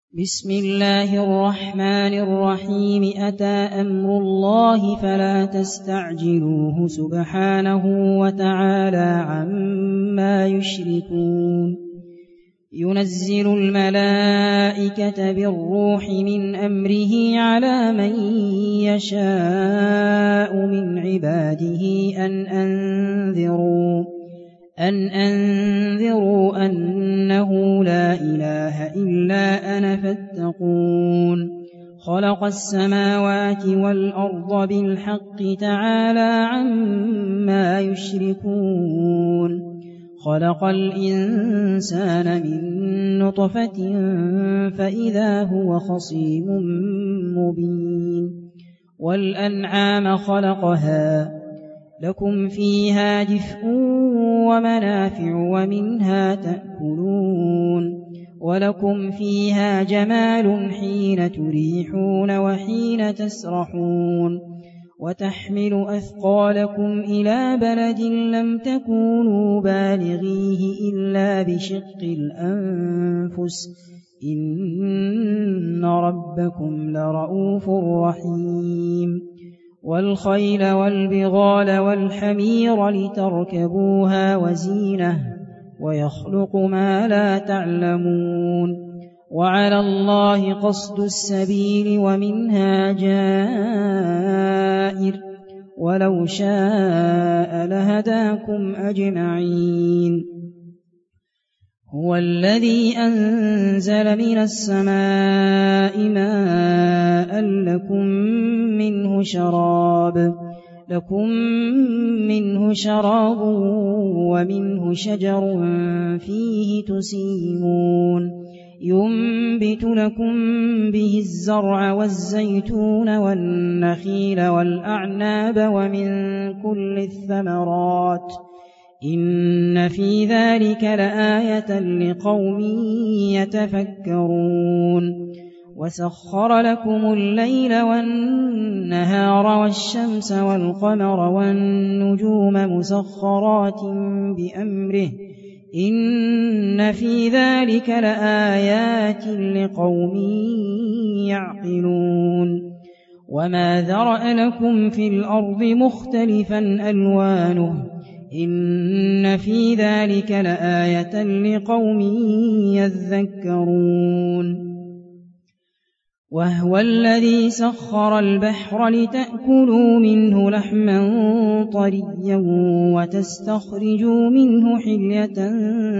بسم الله الرحمن الرحيم. أتى أمر الله فلا تستعجلوه سبحانه وتعالى عما يشركون. ينزل الملائكة بالروح من أمره على من يشاء من عباده أن أنذروا أنه لا إله إلا أنا فاتقون. خلق السماوات والأرض بالحق تعالى عما يشركون. خلق الإنسان من نطفة فإذا هو خصيم مبين. والأنعام خلقها لكم فيها دفء ومنافع ومنها تأكلون. ولكم فيها جمال حين تريحون وحين تسرحون. وتحمل أثقالكم إلى بلد لم تكونوا بالغيه إلا بشق الأنفس إن ربكم لرؤوف رحيم. والخيل والبغال والحمير لتركبوها وزينة ويخلق ما لا تعلمون. وعلى الله قصد السبيل ومنها جائر ولو شاء لهداكم أجمعين. هو الذي أنزل من السماء ماء لكم منه شراب ومنه شجر فيه تسيمون. ينبت لكم به الزرع والزيتون والنخيل والأعناب ومن كل الثمرات إن في ذلك لآية لقوم يتفكرون. وسخر لكم الليل والنهار والشمس والقمر والنجوم مسخرات بأمره إن في ذلك لآيات لقوم يعقلون. وما ذرأ لكم في الأرض مختلفا ألوانه إن في ذلك لآية لقوم يذكرون. وهو الذي سخر البحر لتأكلوا منه لحما طريا وتستخرجوا منه حلية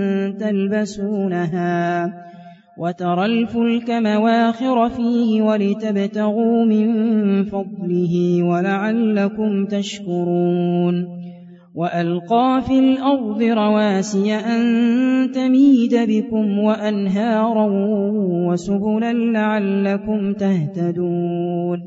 تلبسونها وترى الفلك مواخر فيه ولتبتغوا من فضله ولعلكم تشكرون. وألقى في الأرض رواسي أن تميد بكم وأنهارا وسبلا لعلكم تهتدون.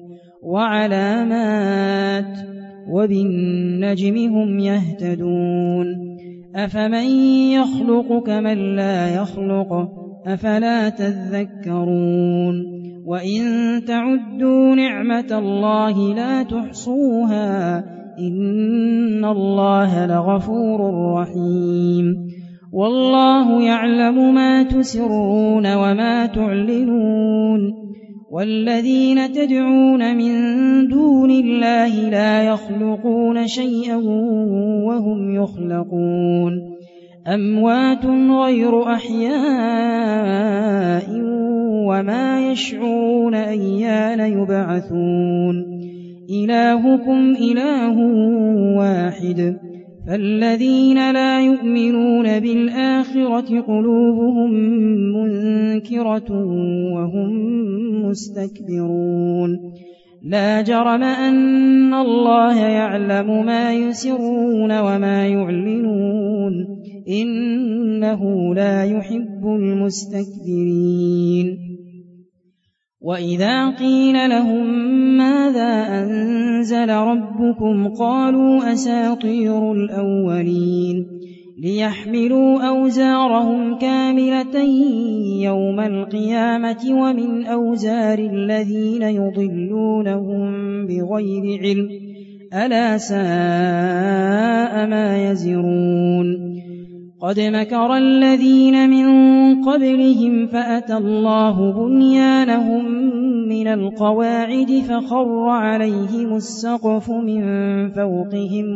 وعلامات وبالنجم هم يهتدون. أفمن يخلق كمن لا يخلق أفلا تذكرون. وإن تعدوا نعمة الله لا تحصوها إن الله لغفور رحيم. والله يعلم ما تسرون وما تعلنون. والذين تدعون من دون الله لا يخلقون شيئا وهم يخلقون. أموات غير أحياء وما يشعرون أيان يبعثون. إلهكم إله واحد فالذين لا يؤمنون بالآخرة قلوبهم منكرة وهم مستكبرون. لا جرم أن الله يعلم ما يسرون وما يعلنون إنه لا يحب المستكبرين. وإذا قيل لهم ماذا أنزل ربكم قالوا أساطير الأولين ليحملوا أوزارهم كاملة يوم القيامة ومن أوزار الذين يضلونهم بغير علم ألا ساء ما يزرون. قد مكر الذين من قبلهم فأتى الله بنيانهم من القواعد فخر عليهم السقف من فوقهم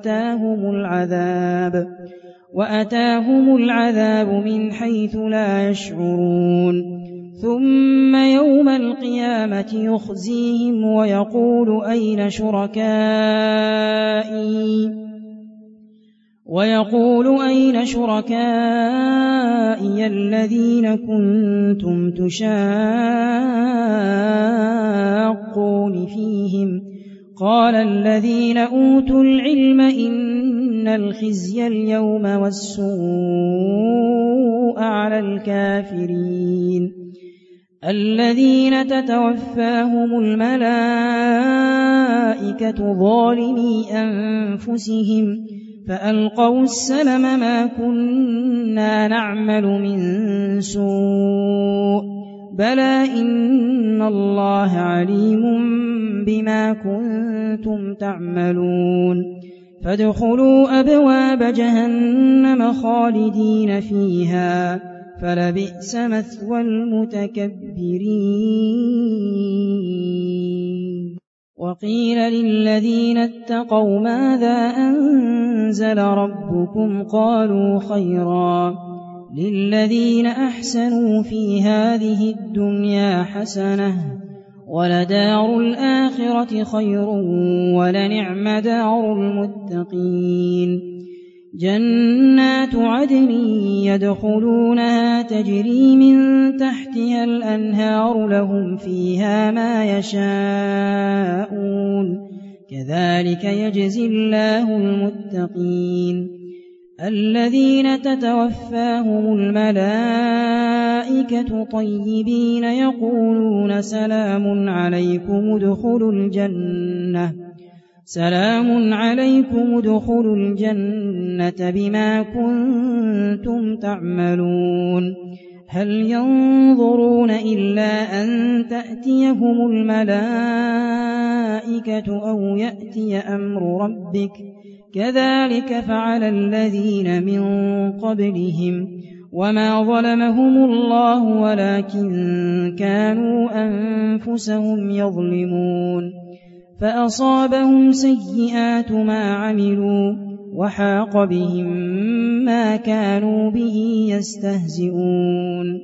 وأتاهم العذاب من حيث لا يشعرون ثم يوم القيامة يخزيهم ويقول أين شركائي الذين كنتم تشاقون فيهم قال الذين أوتوا العلم إن الخزي اليوم والسوء على الكافرين الذين تتوفاهم الملائكة ظالمي أنفسهم فألقوا السلم ما كنا نعمل من سوء بلى إن الله عليم بما كنتم تعملون فادخلوا أبواب جهنم خالدين فيها فلبئس مثوى المتكبرين وقيل للذين اتقوا ماذا أنزل ربكم قالوا خيرا للذين أحسنوا في هذه الدنيا حسنة ولدار الآخرة خير ولنعم دار المتقين جنات عدن يدخلونها تجري من تحتها الأنهار لهم فيها ما يشاءون كذلك يجزي الله المتقين الذين تتوفاهم الملائكة طيبين يقولون سلام عليكم ادخلوا الجنة بما كنتم تعملون هل ينظرون إلا أن تأتيهم الملائكة أو يأتي أمر ربك كذلك فعل الذين من قبلهم وما ظلمهم الله ولكن كانوا أنفسهم يظلمون فأصابهم سيئات ما عملوا وحاق بهم ما كانوا به يستهزئون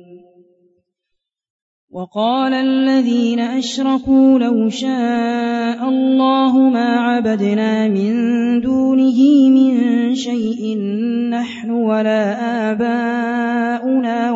وقال الذين أشركوا لو شاء الله ما عبدنا من دونه من شيء نحن ولا آباؤنا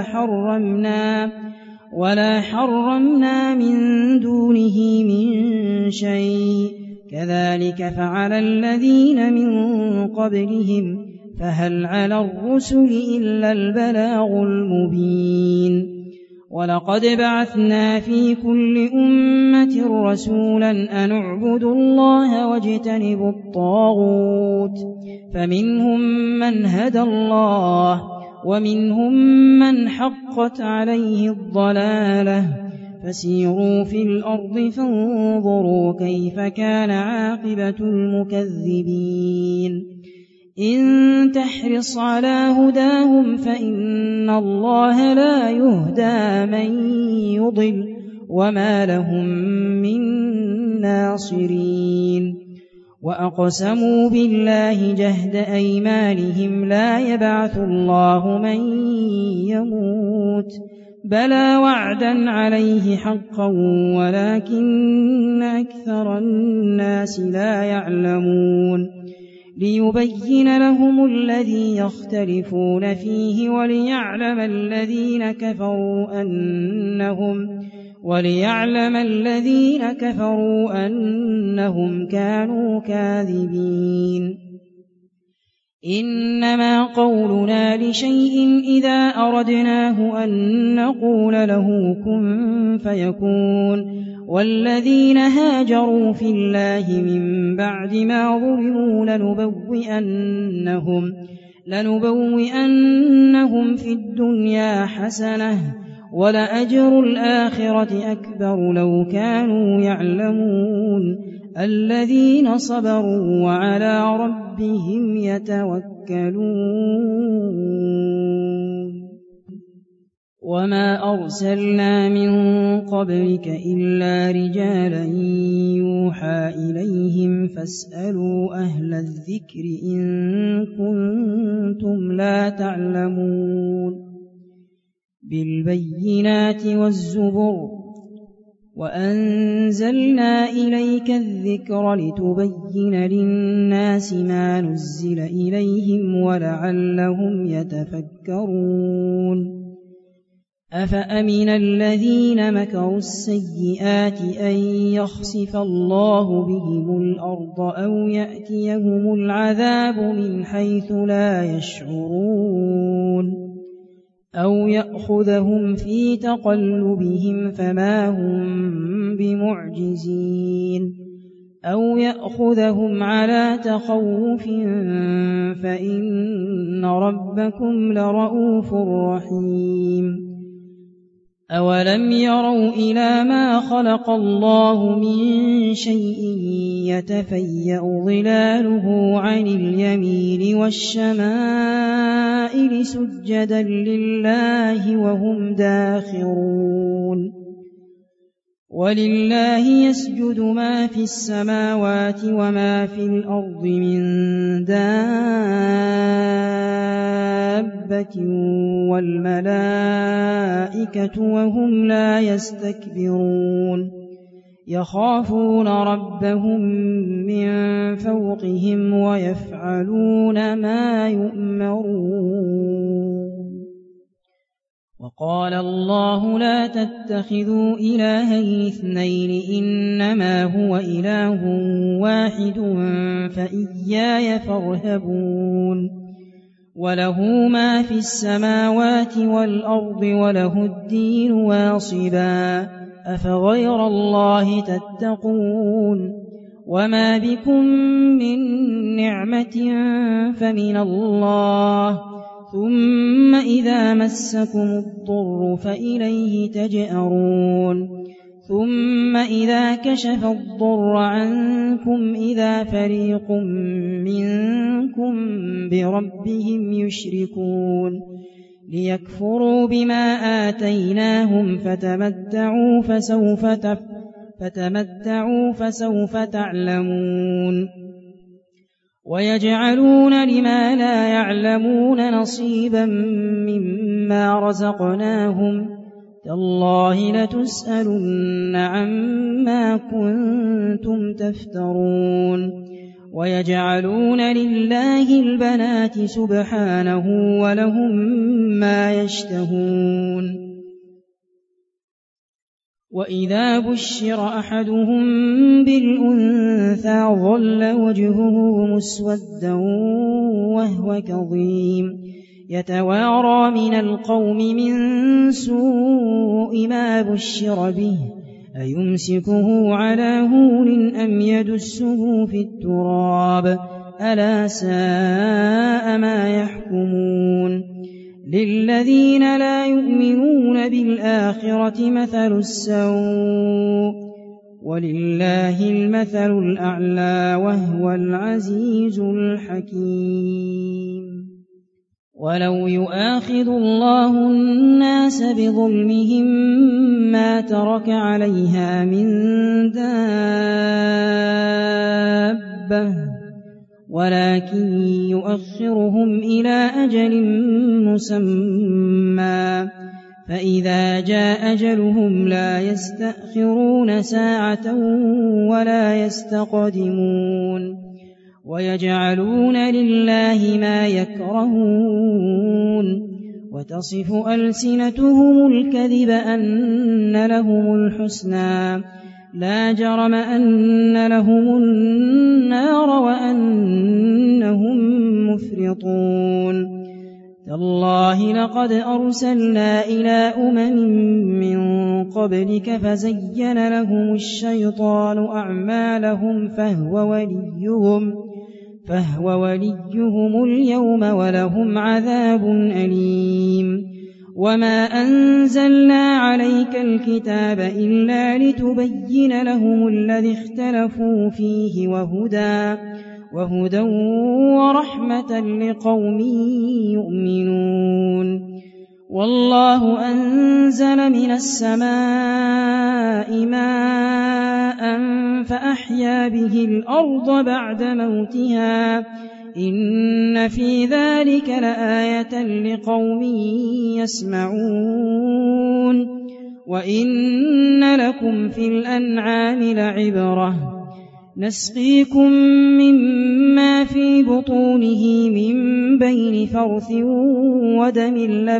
ولا حرمنا من دونه من شيء كذلك فعل الذين من قبلهم فهل على الرسل إلا البلاغ المبين ولقد بعثنا في كل أمة رسولا أن اعبدوا الله واجتنبوا الطاغوت فمنهم من هدى الله ومنهم من حقت عليه الضلالة فسيروا في الأرض فانظروا كيف كان عاقبة المكذبين إن تحرص على هداهم فإن الله لا يهدى من يضل وما لهم من ناصرين وأقسموا بالله جهد أيمانهم لا يبعث الله من يموت بلى وعدا عليه حقا ولكن أكثر الناس لا يعلمون ليبين لهم الذي يختلفون فيه وليعلم الذين كفروا أنهم كانوا كاذبين إنما قولنا لشيء إذا أردناه أن نقول له كن فيكون والذين هاجروا في الله من بعد ما ظلموا لنبوئنهم في الدنيا حسنة ولأجر الآخرة أكبر لو كانوا يعلمون الذين صبروا وعلى ربهم يتوكلون وما أرسلنا من قبلك إلا رجالا يوحى إليهم فاسألوا أهل الذكر إن كنتم لا تعلمون بالبينات والزبر وأنزلنا إليك الذكر لتبين للناس ما نزل إليهم ولعلهم يتفكرون أفأمن الذين مكروا السيئات أن يخسف الله بهم الأرض أو يأتيهم العذاب من حيث لا يشعرون أو يأخذهم في تقلبهم فما هم بمعجزين أو يأخذهم على تخوف فإن ربكم لرؤوف رحيم أولم يروا إلى ما خلق الله من شيء يتفيأ ظلاله عن اليمين والشمائل سجدا لله وهم داخرون ولله يسجد ما في السماوات وما في الأرض من دابة والملائكة وهم لا يستكبرون يخافون ربهم من فوقهم ويفعلون ما يؤمرون وقال الله لا تتخذوا إلهين اثنين إنما هو إله واحد فإياي فارهبون وله ما في السماوات والأرض وله الدين واصبا أفغير الله تتقون وما بكم من نعمة فمن الله ثم إذا مسكم الضر فإليه تجأرون ثم إذا كشف الضر عنكم إذا فريق منكم بربهم يشركون ليكفروا بما آتيناهم فتمتعوا فسوف تعلمون ويجعلون لما لا يعلمون نصيبا مما رزقناهم تالله لتسألن عما كنتم تفترون ويجعلون لله البنات سبحانه ولهم ما يشتهون وإذا بشر أحدهم بالأنثى ظل وجهه مسودا وهو كظيم يتوارى من القوم من سوء ما بشر به أيمسكه على هون أم يدسه في التراب ألا ساء ما يحكمون للذين لا يؤمنون بالآخرة مثل السوء ولله المثل الأعلى وهو العزيز الحكيم ولو يؤاخذ الله الناس بظلمهم ما ترك عليها من دابة ولكن يؤخرهم إلى أجل مسمى فإذا جاء أجلهم لا يستأخرون ساعة ولا يستقدمون ويجعلون لله ما يكرهون وتصف ألسنتهم الكذب أن لهم الحسنى لا جرم أن لهم النار وأنهم مفرطون تالله لقد أرسلنا إلى من قبلك فزين لهم الشيطان أعمالهم فهو وليهم اليوم ولهم عذاب أليم وما أنزلنا عليك الكتاب إلا لتبين لهم الذي اختلفوا فيه وهدى ورحمة لقوم يؤمنون والله أنزل من السماء ماء فأحيا به الأرض بعد موتها إن في ذلك لآية لقوم يسمعون وإن لكم في الأنعام لعبرة نسقيكم مما في بطونه من بين فرث ودم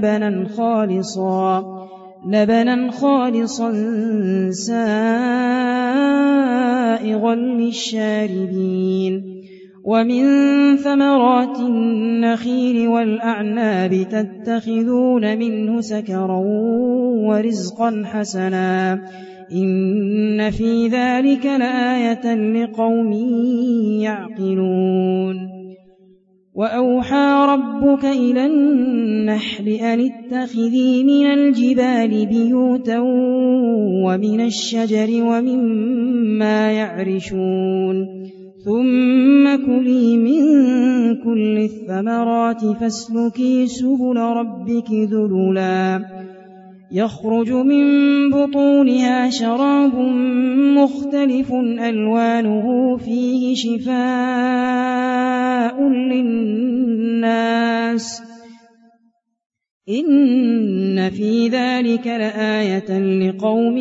لبنا خالصا سائغا للشاربين ومن ثمرات النخيل والأعناب تتخذون منه سكرا ورزقا حسنا إن في ذلك لآية لقوم يعقلون وأوحى ربك إلى النحل أن اتخذي من الجبال بيوتا ومن الشجر ومما يعرشون ثم كلي من كل الثمرات فاسلكي سبل ربك ذللا يخرج من بطونها شراب مختلف ألوانه فيه شفاء للناس إن في ذلك لآية لقوم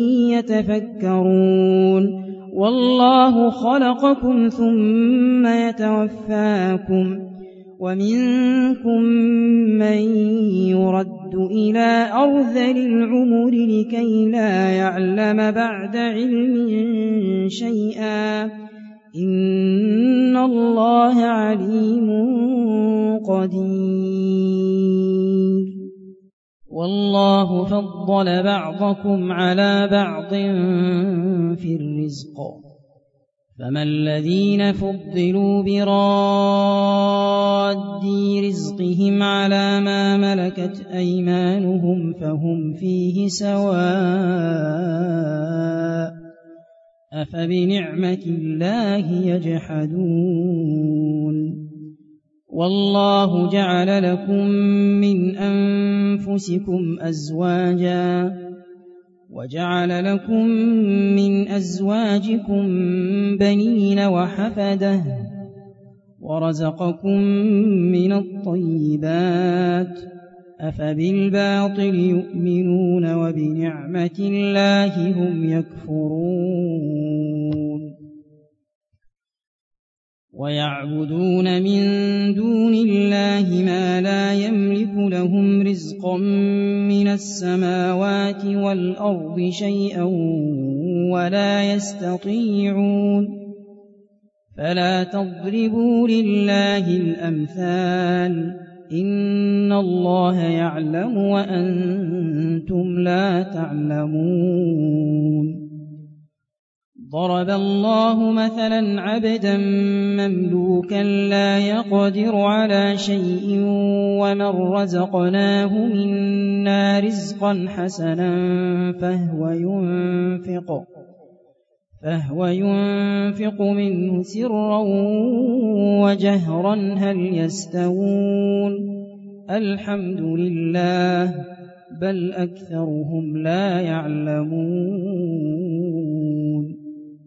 يتفكرون والله خلقكم ثم يتوفاكم ومنكم من يرد إلى أرذل العمر لكي لا يعلم بعد علم شيئا إن الله عليم قدير والله فضل بعضكم على بعض في الرزق فما الذين فضلوا براد رزقهم على ما ملكت أيمانهم فهم فيه سواء أفبنعمة الله يجحدون والله جعل لكم من أنفسكم أزواجا وجعل لكم من أزواجكم بنين وحفدة ورزقكم من الطيبات أفبالباطل يؤمنون وبنعمة الله هم يكفرون ويعبدون من دون الله ما لا يملك لهم رزقا من السماوات والأرض شيئا ولا يستطيعون فلا تضربوا لله الأمثال إن الله يعلم وأنتم لا تعلمون ضرب الله مثلا عبدا مملوكا لا يقدر على شيء ومن رزقناه منا رزقا حسنا فهو ينفق منه سرا وجهرا هل يستوون الحمد لله بل أكثرهم لا يعلمون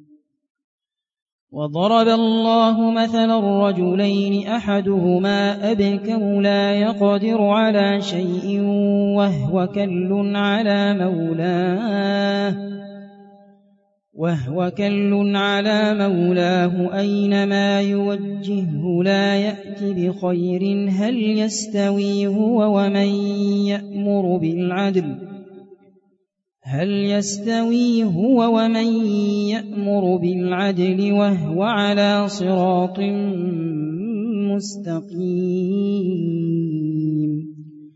وضرب الله مثلا رجلين أحدهما أبكم لا يقدر على شيء وهو كل على مولاه أينما يوجهه لا يأتي بخير هل يستوي هو ومن يأمر بالعدل وهو على صراط مستقيم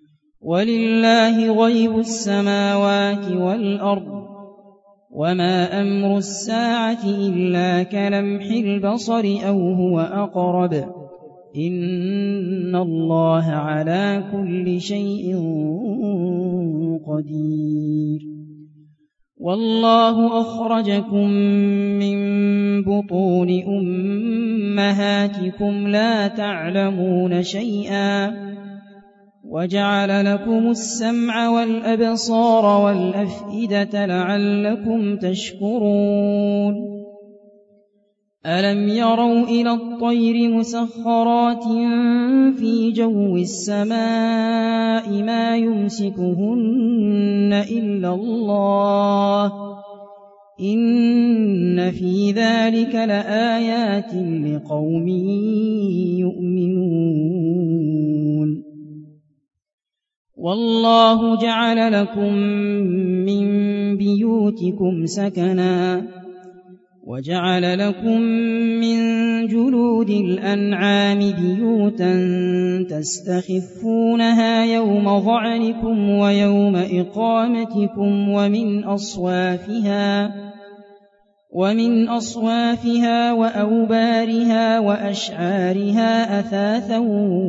ولله غيب السماوات والأرض وما أمر الساعة إلا كلمح البصر أو هو أقرب إن الله على كل شيء قدير والله أخرجكم من بطون أمهاتكم لا تعلمون شيئا وجعل لكم السمع والأبصار والأفئدة لعلكم تشكرون ألم يروا إلى الطير مسخرات في جو السماء ما يمسكهن إلا الله إن في ذلك لآيات لقوم يؤمنون والله جعل لكم من بيوتكم سكنا وجعل لكم من جلود الأنعام بيوتا تستخفونها يوم ظعنكم ويوم إقامتكم ومن أصوافها وأوبارها وأشعارها أثاثا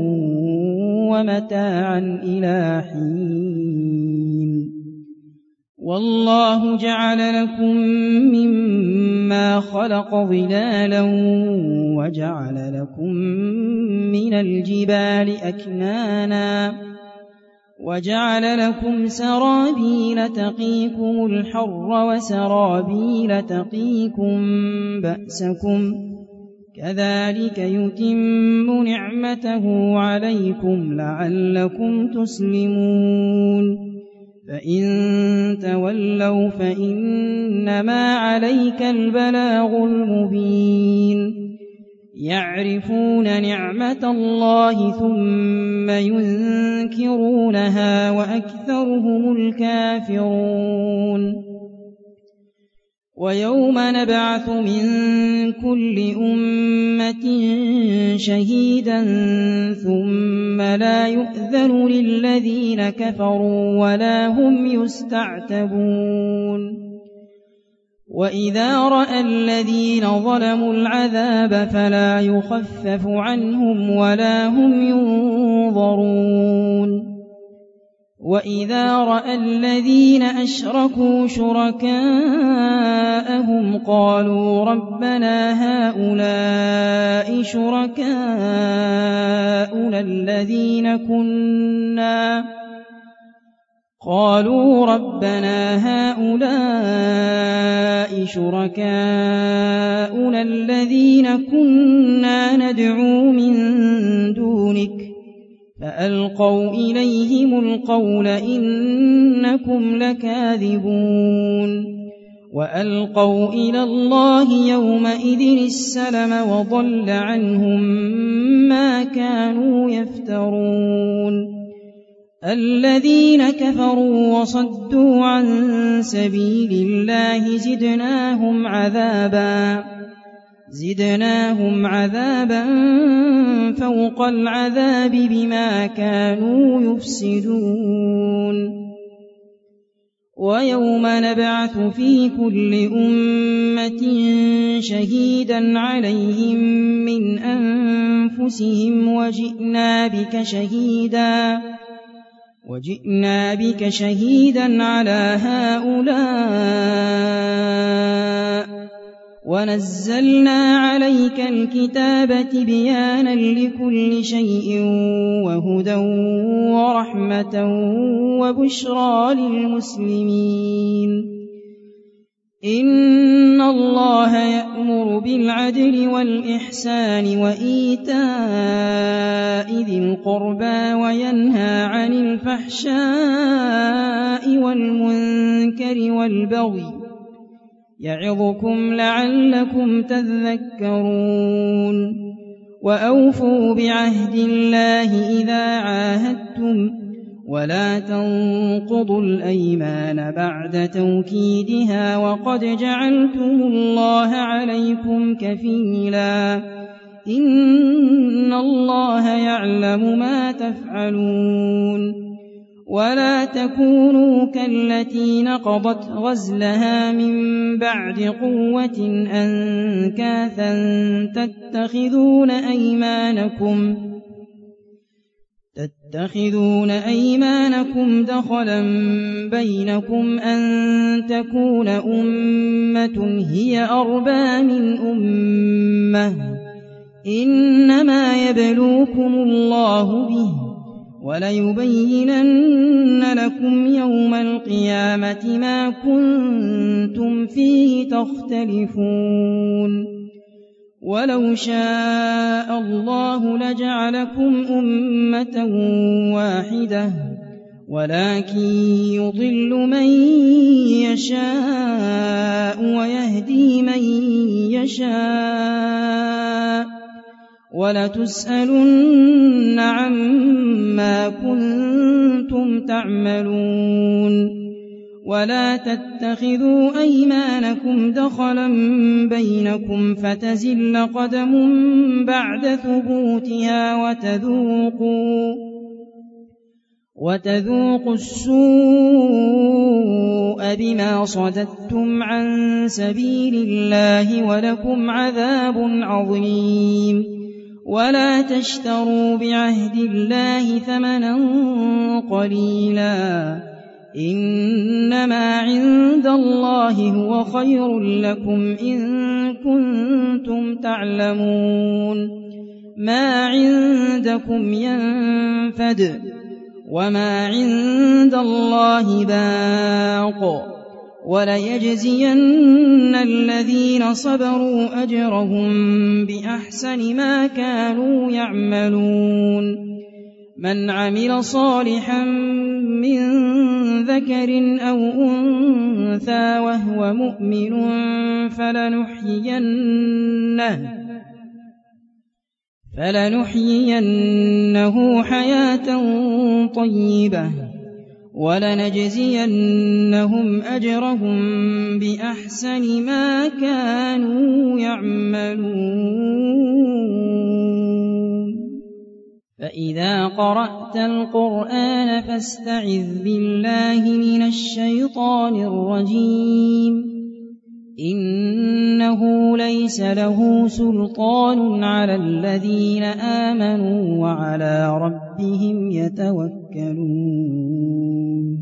ومتاعا إلى حين والله جعل لكم مما خلق ظلالا وجعل لكم من الجبال أكنانا وجعل لكم سرابيل تقيكم الحر وسرابيل تقيكم بأسكم كذلك يتم نعمته عليكم لعلكم تسلمون فإن تولوا فإنما عليك البلاغ المبين يعرفون نعمة الله ثم ينكرونها وأكثرهم الكافرون ويوم نبعث من كل أمة شهيدا ثم لا يؤذن للذين كفروا ولا هم يستعتبون وإذا رأى الذين ظلموا العذاب فلا يخفف عنهم ولا هم ينظرون وإذا رأى الذين أشركوا شركاءهم قالوا ربنا هؤلاء شركاؤنا الذين كنا ندعو من دونك فألقوا إليهم القول إنكم لكاذبون وألقوا إلى الله يومئذ السلم وضل عنهم ما كانوا يفترون الذين كفروا وصدوا عن سبيل الله زدناهم عذابا فوق العذاب بما كانوا يفسدون ويوم نبعث في كل أمة شهيدا عليهم من أنفسهم وجئنا بك شهيدا على هؤلاء ونزلنا عليك الكتاب تبيانا لكل شيء وهدى ورحمة وبشرى للمسلمين إن الله يأمر بالعدل والإحسان وإيتاء ذي القربى وينهى عن الفحشاء والمنكر والبغي يعظكم لعلكم تذكرون وأوفوا بعهد الله إذا عاهدتم ولا تنقضوا الأيمان بعد توكيدها وقد جعلتم الله عليكم كفيلا إن الله يعلم ما تفعلون ولا تكونوا كالتي نقضت غزلها من بعد قوة أنكاثا تتخذون أيمانكم دخلا بينكم أن تكون أمة هي أربى من أمة إنما يبلوكم الله به وليبينن لكم يوم القيامة ما كنتم فيه تختلفون ولو شاء الله لجعلكم أمة واحدة ولكن يضل من يشاء ويهدي من يشاء ولتسألن عما كنتم تعملون ولا تتخذوا أيمانكم دخلا بينكم فتزل قدم بعد ثبوتها وتذوقوا السوء بما صددتم عن سبيل الله ولكم عذاب عظيم ولا تشتروا بعهد الله ثمنا قليلا إنما عند الله هو خير لكم إن كنتم تعلمون ما عندكم ينفد وما عند الله باق وليجزين الذين صبروا أجرهم بأحسن ما كانوا يعملون من عمل صالحا من ذكر أو أنثى وهو مؤمن فلنحيينه حياة طيبة ولنجزينهم أجرهم بأحسن ما كانوا يعملون فإذا قرأت القرآن فاستعذ بالله من الشيطان الرجيم إنه ليس له سلطان على الذين آمنوا وعلى ربهم يتوكلون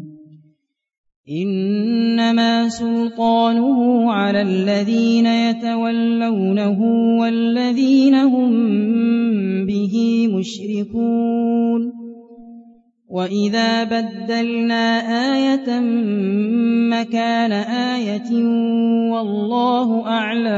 إنما سلطانه على الذين يتولونه والذين هم به مشركون وإذا بدلنا آية مكان آية والله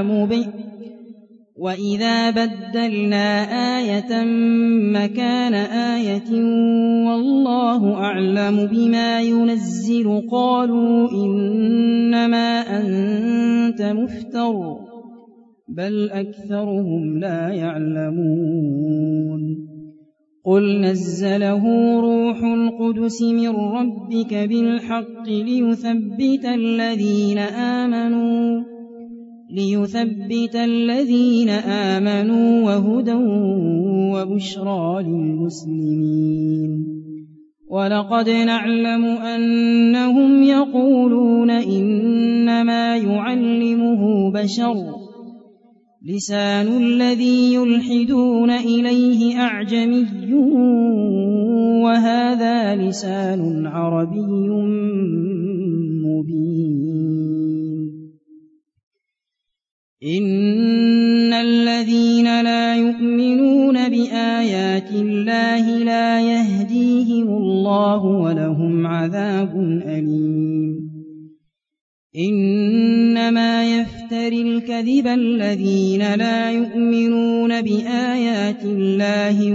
أعلم بما ينزل قالوا إنما أنت مفتر بل أكثرهم لا يعلمون قل نزله روح القدس من ربك بالحق ليثبت الذين آمنوا وهدى وبشرى للمسلمين ولقد نعلم أنهم يقولون إنما يعلمه بشر لسان الذي يلحدون إليه أعجمي وهذا لسان عربي مبين إن الذين لا يؤمنون بآيات الله لا يهديهم الله ولهم عذاب أليم إنما يفتري الكذب الذين لا يؤمنون بآيات الله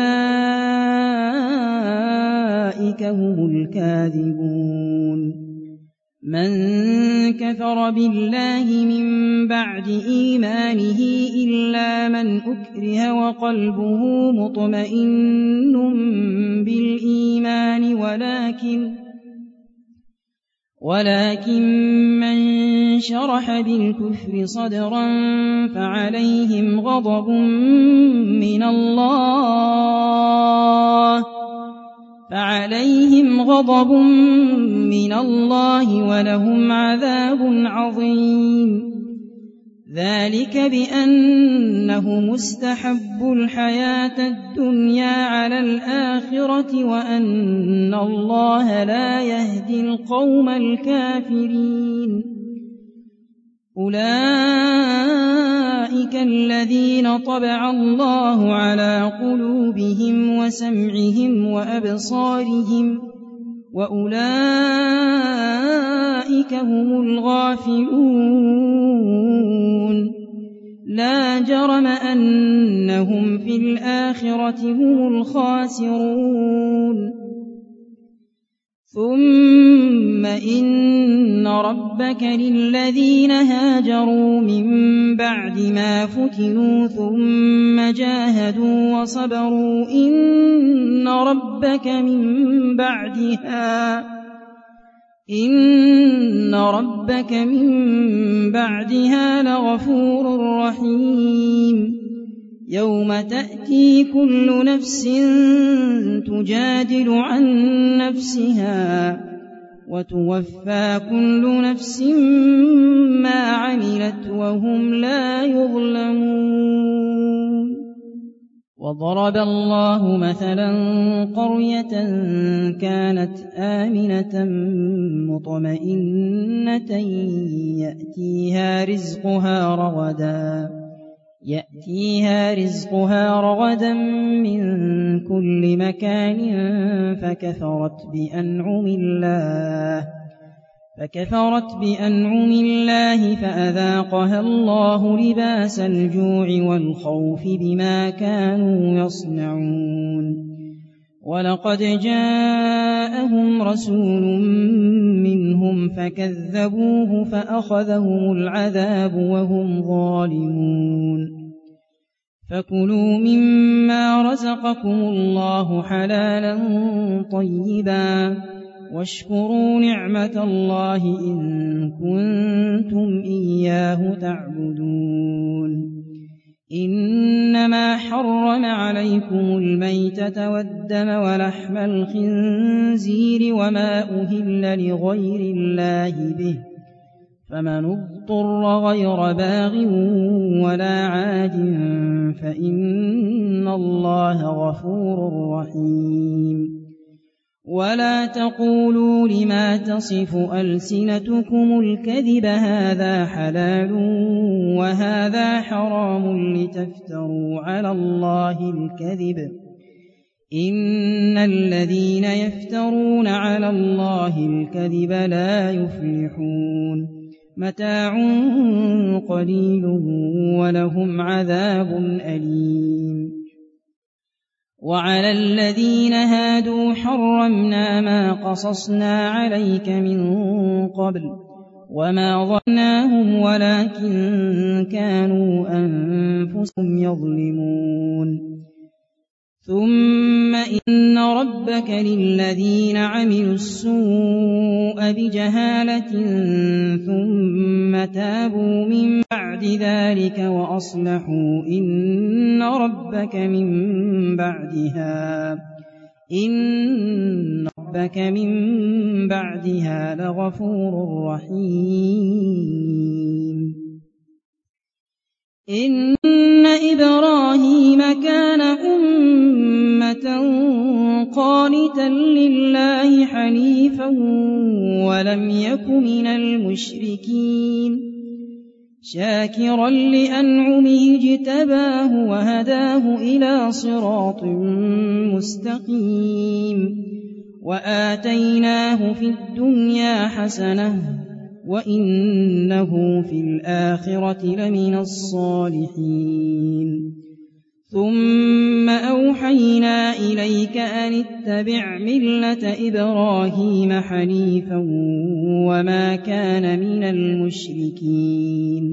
وأولئك هم الكاذبون من كفر بالله من بعد إيمانه إلا من أكره وقلبه مطمئن بالإيمان ولكن من شرح بالكفر صدرا فعليهم غضب من الله فعليهم غضب من الله ولهم عذاب عظيم. ذلك بأنه مستحب الحياة الدنيا على الآخرة وأن الله لا يهدي القوم الكافرين. أولئك الذين طبع الله على قلوبهم وسمعهم وأبصارهم وأولئك هم الغافلون. لا جرم أنهم في الآخرة هم الخاسرون. ثم إن ربك للذين هاجروا من بعد ما فتنوا ثم جاهدوا وصبروا إن ربك من بعدها لغفور رحيم. يوم تأتي كل نفس تجادل عن نفسها وتوفى كل نفس ما عملت وهم لا يظلمون. وضرب الله مثلا قرية كانت آمنة مطمئنة يأتيها رزقها رغدا من كل مكان فكفرت بأنعم الله فأذاقها الله لباس الجوع والخوف بما كانوا يصنعون. ولقد جاءهم رسول منهم فكذبوه فأخذهم العذاب وهم ظالمون. فكلوا مما رزقكم الله حلالا طيبا واشكروا نعمة الله إن كنتم إياه تعبدون. إنما حرم عليكم الميتة والدم ولحم الخنزير وما أهل لغير الله به فمن اضطر غير باغ ولا عاد فإن الله غفور رحيم. ولا تقولوا لما تصف ألسنتكم الكذب هذا حلال وهذا حرام لتفتروا على الله الكذب. إن الذين يفترون على الله الكذب لا يفلحون. متاع قليل ولهم عذاب أليم. وعلى الذين هادوا حرمنا ما قصصنا عليك من قبل وما ظناهم ولكن كانوا أنفسهم يظلمون. ثم إن ربك للذين عملوا السوء بجهالة ثم تابوا من بعد ذلك وأصلحوا إن ربك من بعدها لغفور رحيم. إن إبراهيم كان أمة قانتا لله حنيفا ولم يك من المشركين شاكرا لأنعمه اجتباه وهداه إلى صراط مستقيم. وآتيناه في الدنيا حسنة وإنه في الآخرة لمن الصالحين. ثم أوحينا إليك أن اتبع ملة إبراهيم حنيفا وما كان من المشركين.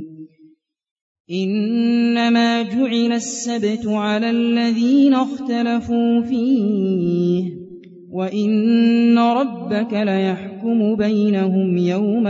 إنما جعل السبت على الذين اختلفوا فيه وإن ربك ليحكم بينهم يوم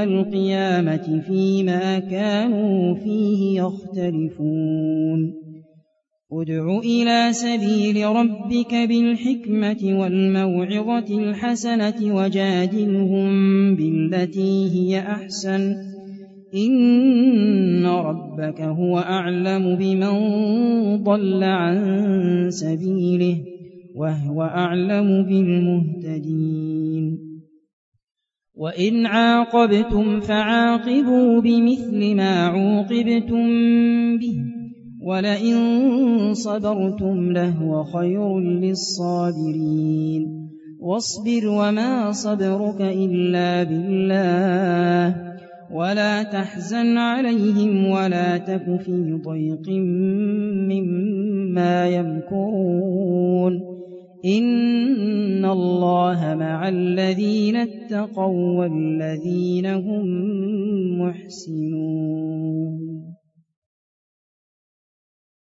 القيامة فيما كانوا فيه يختلفون. ادْعُ إِلَىٰ سَبِيلِ رَبِّكَ بِالْحِكْمَةِ وَالْمَوْعِظَةِ الْحَسَنَةِ وَجَادِلْهُم بِالَّتِي هِيَ أَحْسَنُ ۚ إِنَّ رَبَّكَ هُوَ أَعْلَمُ بِمَن ضَلَّ عَن سَبِيلِهِ وَهُوَ أَعْلَمُ بِالْمُهْتَدِينَ وَإِنْ عَاقَبْتُمْ فَعَاقِبُوا بِمِثْلِ مَا عُوقِبْتُم بِهِ وَلَئِن صَبَرْتُمْ لَهُوَ خَيْرٌ لِّلصَّابِرِينَ وَاصْبِرْ وَمَا صَبْرُكَ إِلَّا بِاللَّهِ وَلَا تَحْزَنْ عَلَيْهِمْ وَلَا تَكُ فِي ضَيْقٍ مِّمَّا يَمْكُرُونَ إِنَّ اللَّهَ مَعَ الَّذِينَ اتَّقَوا وَّالَّذِينَ هُم مُّحْسِنُونَ